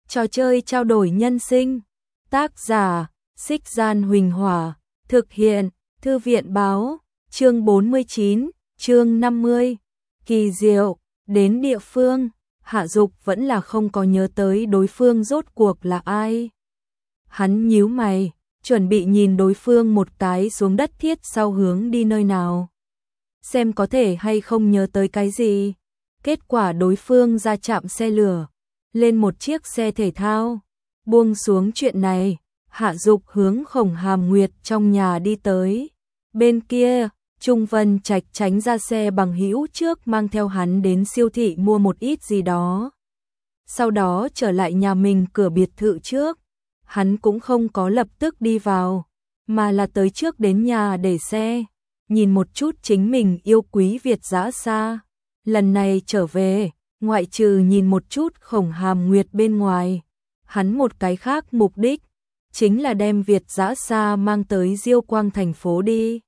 Trò chơi trao đổi nhân sinh. Tác giả: Xích Gian Huỳnh Hỏa. Thực hiện: Thư viện Báo. Chương 49, chương 50. Kỳ diệu. Đến địa phương, Hạ Dục vẫn là không có nhớ tới đối phương rốt cuộc là ai. Hắn nhíu mày, chuẩn bị nhìn đối phương một cái xuống đất thiết sau hướng đi nơi nào. Xem có thể hay không nhớ tới cái gì. Kết quả đối phương ra chạm xe lửa, lên một chiếc xe thể thao. Buông xuống chuyện này, Hạ Dục hướng Khổng Hàm Nguyệt trong nhà đi tới. Bên kia, Trung Vân Trạch tránh ra xe bằng hữu trước mang theo hắn đến siêu thị mua một ít gì đó. Sau đó trở lại nhà mình cửa biệt thự trước. Hắn cũng không có lập tức đi vào, mà là tới trước đến nhà để xe, nhìn một chút chính mình yêu quý Việt dã xa. Lần này trở về, ngoại trừ nhìn một chút Khổng Hàm Nguyệt bên ngoài, hắn một cái khác mục đích, chính là đem Việt dã xa mang tới Diêu Quang thành phố đi.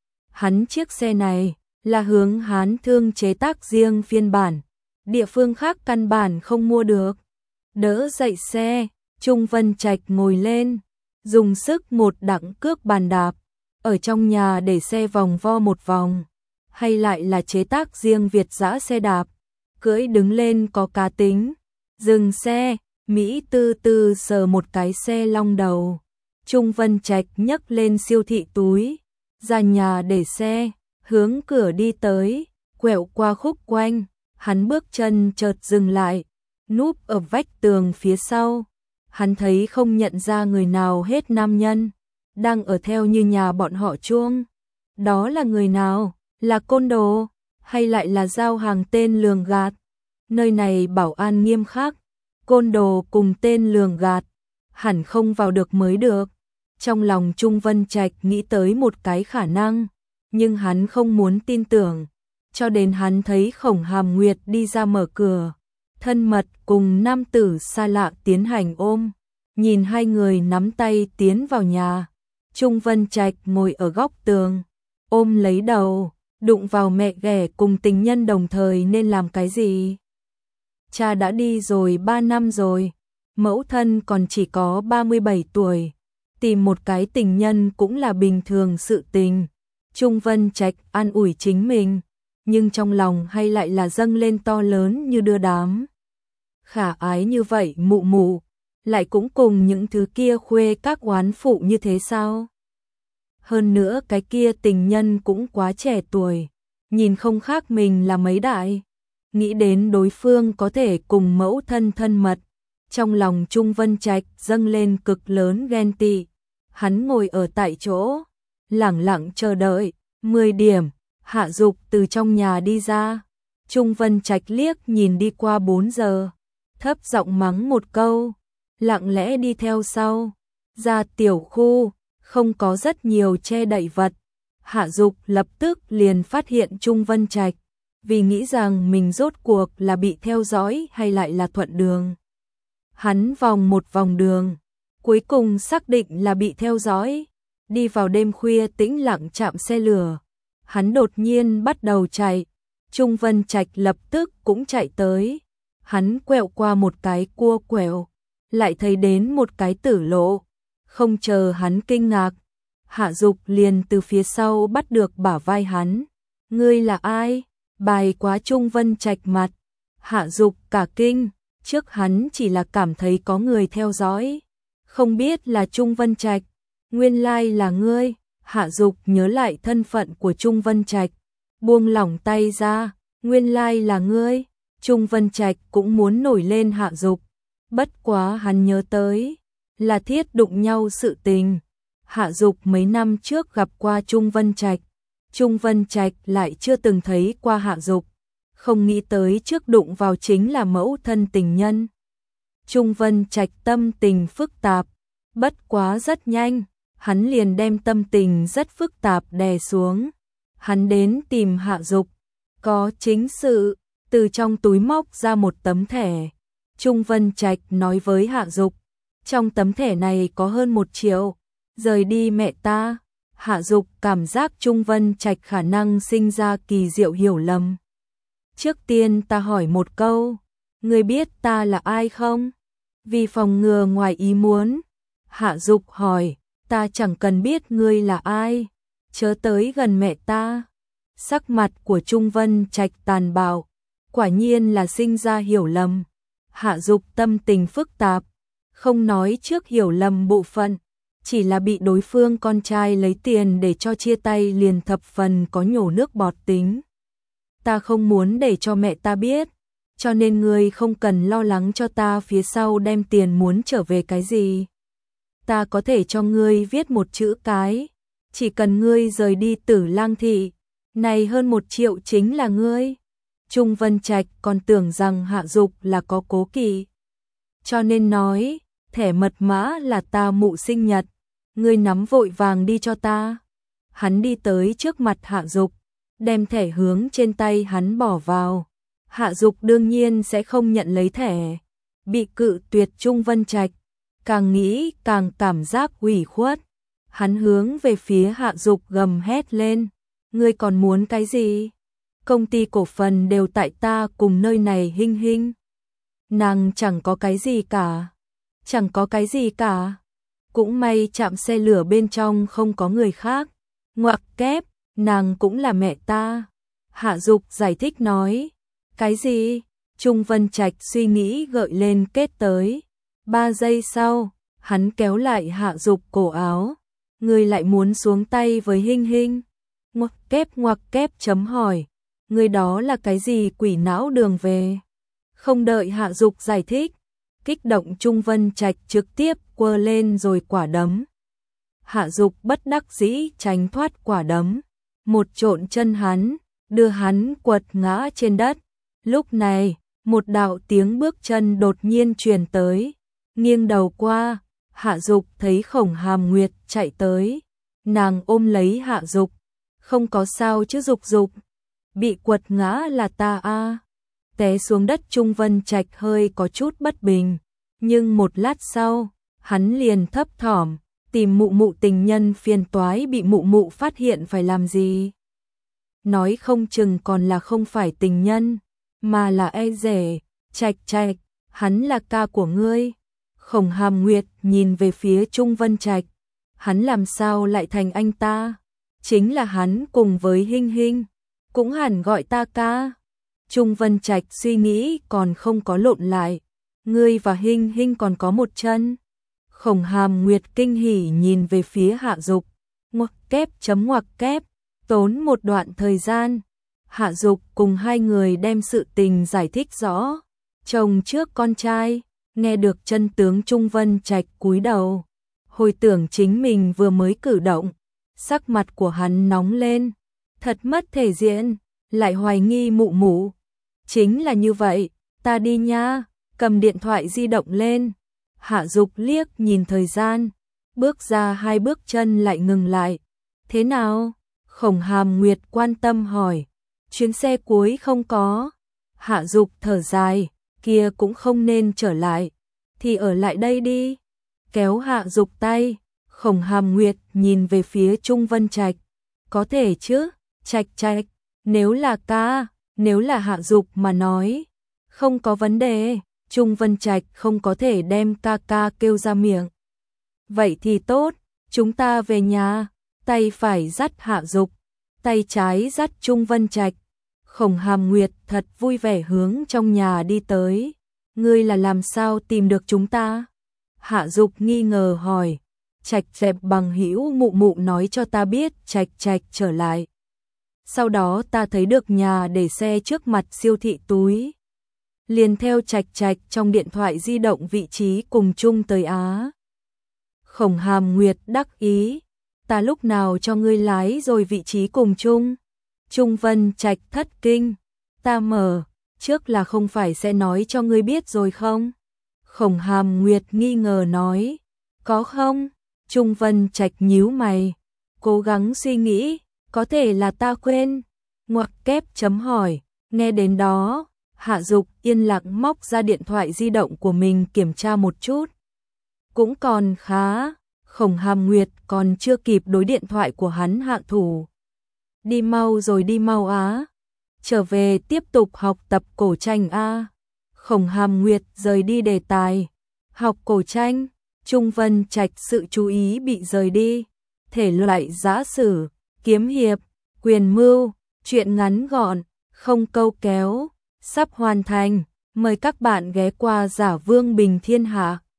Hắn chiếc xe này là hướng Hán Thương chế tác riêng phiên bản, địa phương khác căn bản không mua được. Đỡ dậy xe, Trung Vân Trạch ngồi lên, dùng sức một đặng cước bàn đạp, ở trong nhà để xe vòng vo một vòng, hay lại là chế tác riêng Việt dã xe đạp, cưỡi đứng lên có cá tính. Dừng xe, Mỹ tư tư sờ một cái xe long đầu. Trung Vân Trạch nhấc lên siêu thị túi, ra nhà để xe, hướng cửa đi tới, quẹo qua khúc quanh, hắn bước chân chợt dừng lại, núp ở vách tường phía sau. Hắn thấy không nhận ra người nào hết nam nhân, đang ở theo như nhà bọn họ chuông. Đó là người nào? Là côn đồ? Hay lại là giao hàng tên lường gạt? Nơi này bảo an nghiêm khắc, côn đồ cùng tên lường gạt hẳn không vào được mới được. Trong lòng Trung Vân Trạch nghĩ tới một cái khả năng, nhưng hắn không muốn tin tưởng, cho đến hắn thấy Khổng Hàm Nguyệt đi ra mở cửa, thân mật cùng nam tử xa lạ tiến hành ôm. Nhìn hai người nắm tay tiến vào nhà, Trung Vân Trạch ngồi ở góc tường, ôm lấy đầu, đụng vào mẹ ghẻ cùng tình nhân đồng thời nên làm cái gì? Cha đã đi rồi 3 năm rồi, mẫu thân còn chỉ có 37 tuổi, tìm một cái tình nhân cũng là bình thường sự tình. Trung Vân Trạch an ủi chính mình, nhưng trong lòng hay lại là dâng lên to lớn như đưa đám. Khả ái như vậy mụ mụ, lại cũng cùng những thứ kia khuê các oán phụ như thế sao? Hơn nữa cái kia tình nhân cũng quá trẻ tuổi, nhìn không khác mình là mấy đại. Nghĩ đến đối phương có thể cùng mẫu thân thân mật, trong lòng Trung Vân Trạch dâng lên cực lớn ghen tị. Hắn ngồi ở tại chỗ, lẳng lặng chờ đợi. 10 điểm, Hạ Dục từ trong nhà đi ra. Trung Vân Trạch liếc nhìn đi qua 4 giờ, thấp giọng mắng một câu, lặng lẽ đi theo sau. Ra tiểu khu, không có rất nhiều che đậy vật. Hạ Dục lập tức liền phát hiện Trung Vân Trạch, vì nghĩ rằng mình rốt cuộc là bị theo dõi hay lại là thuận đường. Hắn vòng một vòng đường, cuối cùng xác định là bị theo dõi. Đi vào đêm khuya tĩnh lặng trạm xe lửa, hắn đột nhiên bắt đầu chạy. Trung Vân Trạch lập tức cũng chạy tới. Hắn quẹo qua một cái cua quẹo, lại thấy đến một cái tử lộ. Không chờ hắn kinh ngạc, Hạ Dục liền từ phía sau bắt được bả vai hắn. Ngươi là ai? Bài quá. Trung Vân Trạch mặt. Hạ Dục cả kinh, trước hắn chỉ là cảm thấy có người theo dõi, không biết là Trung Vân Trạch. Nguyên lai là ngươi. Hạ Dục nhớ lại thân phận của Trung Vân Trạch, buông lỏng tay ra. Nguyên lai là ngươi. Trung Vân Trạch cũng muốn nổi lên Hạ Dục, bất quá hắn nhớ tới là thiết đụng nhau sự tình. Hạ Dục mấy năm trước gặp qua Trung Vân Trạch, Trung Vân Trạch lại chưa từng thấy qua Hạ Dục, không nghĩ tới trước đụng vào chính là mẫu thân tình nhân. Trung Vân Trạch tâm tình phức tạp, bất quá rất nhanh, hắn liền đem tâm tình rất phức tạp đè xuống. Hắn đến tìm Hạ Dục, có chính sự, từ trong túi móc ra một tấm thẻ. Trung Vân Trạch nói với Hạ Dục, trong tấm thẻ này có hơn 1 triệu, rời đi mẹ ta. Hạ Dục cảm giác Trung Vân Trạch khả năng sinh ra kỳ diệu hiểu lầm. Trước tiên ta hỏi một câu, ngươi biết ta là ai không? Vì phòng ngừa ngoài ý muốn, Hạ Dục hỏi, ta chẳng cần biết ngươi là ai, chớ tới gần mẹ ta. Sắc mặt của Trung Vân Trạch tàn bạo, quả nhiên là sinh ra hiểu lầm. Hạ Dục tâm tình phức tạp, không nói trước hiểu lầm bộ phận, chỉ là bị đối phương con trai lấy tiền để cho chia tay liền thập phần có nhổ nước bọt tính. Ta không muốn để cho mẹ ta biết, cho nên ngươi không cần lo lắng cho ta phía sau đem tiền muốn trở về cái gì. Ta có thể cho ngươi viết một chữ cái, chỉ cần ngươi rời đi Tử Lang thị, này hơn 1 triệu chính là ngươi. Trung Vân Trạch còn tưởng rằng Hạ Dục là có cố kỵ, cho nên nói, thẻ mật mã là ta mụ sinh nhật, ngươi nắm vội vàng đi cho ta. Hắn đi tới trước mặt Hạ Dục, đem thẻ hướng trên tay hắn bỏ vào. Hạ Dục đương nhiên sẽ không nhận lấy thẻ, bị cự tuyệt Trung Vân Trạch, càng nghĩ càng cảm giác ủy khuất. Hắn hướng về phía Hạ Dục gầm hét lên, ngươi còn muốn cái gì? Công ty cổ phần đều tại ta cùng nơi này Hinh Hinh. Nàng chẳng có cái gì cả. Chẳng có cái gì cả. Cũng may trạm xe lửa bên trong không có người khác. Ngoặc kép, nàng cũng là mẹ ta. Hạ Dục giải thích nói. Cái gì? Trung Vân Trạch suy nghĩ gợi lên kết tới. 3 giây sau, hắn kéo lại Hạ Dục cổ áo. Ngươi lại muốn xuống tay với Hinh Hinh? Ngoặc kép chấm hỏi. Người đó là cái gì quỷ não đường về? Không đợi Hạ Dục giải thích, kích động Trung Vân Trạch trực tiếp quơ lên rồi quả đấm. Hạ Dục bất đắc dĩ tránh thoát quả đấm, một trộn chân hắn, đưa hắn quật ngã trên đất. Lúc này, một đạo tiếng bước chân đột nhiên truyền tới, nghiêng đầu qua, Hạ Dục thấy Khổng Hàm Nguyệt chạy tới, nàng ôm lấy Hạ Dục, không có sao chứ Dục Dục, bị quật ngã là ta a. Té xuống đất Trung Vân Trạch hơi có chút bất bình, nhưng một lát sau, hắn liền thấp thỏm, tìm mụ mụ tình nhân phiền toái bị mụ mụ phát hiện phải làm gì. Nói không chừng còn là không phải tình nhân, mà là e rể. Trạch Trạch, hắn là ca của ngươi. Khổng Hàm Nguyệt nhìn về phía Trung Vân Trạch, hắn làm sao lại thành anh ta? Chính là hắn cùng với Hinh Hinh, cũng hẳn gọi ta ca. Trung Vân Trạch suy nghĩ còn không có lộn lại, ngươi và Hinh Hinh còn có một chân. Khổng Hàm Nguyệt kinh hỉ nhìn về phía Hạ Dục, ngoặc kép, tốn một đoạn thời gian. Hạ Dục cùng hai người đem sự tình giải thích rõ. Chồng trước con trai, nghe được chân tướng Trung Vân Trạch cúi đầu, hồi tưởng chính mình vừa mới cử động, sắc mặt của hắn nóng lên, thật mất thể diện, lại hoài nghi mụ mụ. Chính là như vậy, ta đi nha, cầm điện thoại di động lên. Hạ Dục liếc nhìn thời gian, bước ra 2 bước chân lại ngừng lại. Thế nào? Khổng Hàm Nguyệt quan tâm hỏi. Chuyến xe cuối không có. Hạ Dục thở dài, kia cũng không nên trở lại, thì ở lại đây đi. Kéo Hạ Dục tay, Khổng Hàm Nguyệt nhìn về phía Trung Vân Trạch. Có thể chứ, Trạch Trạch, nếu là ca, nếu là Hạ Dục mà nói, không có vấn đề. Trung Vân Trạch không có thể đem ca ca kêu ra miệng. Vậy thì tốt, chúng ta về nhà. Tay phải dắt Hạ Dục, tay trái dắt Trung Vân Trạch. Khổng Hàm Nguyệt thật vui vẻ hướng trong nhà đi tới. Ngươi là làm sao tìm được chúng ta? Hạ Dục nghi ngờ hỏi. Trạch Trạch bằng hữu mụ mụ nói cho ta biết Trạch Trạch trở lại. Sau đó ta thấy được nhà để xe trước mặt siêu thị túi. Liền theo Trạch Trạch trong điện thoại di động vị trí cùng chung tới Á. Khổng Hàm Nguyệt đắc ý. Ta lúc nào cho ngươi lái rồi vị trí cùng chung? Trung Vân Trạch thất kinh. Ta mở, trước là không phải sẽ nói cho ngươi biết rồi không? Khổng Hàm Nguyệt nghi ngờ nói. Có không? Trung Vân Trạch nhíu mày, cố gắng suy nghĩ, có thể là ta quên. Ngoặc kép chấm hỏi, nghe đến đó, Hạ Dục yên lặng móc ra điện thoại di động của mình kiểm tra một chút. Cũng còn khá, Khổng Hàm Nguyệt còn chưa kịp đối điện thoại của hắn hạ thủ. Đi mau rồi đi mau á. Trở về tiếp tục học tập cổ tranh a. Khổng Hàm Nguyệt rời đi đề tài. Học cổ tranh, Trung Vân Trạch sự chú ý bị rời đi. Thể loại giã sử, kiếm hiệp, quyền mưu, truyện ngắn gọn, không câu kéo, sắp hoàn thành. Mời các bạn ghé qua Giả Vương Bình Thiên Hạ.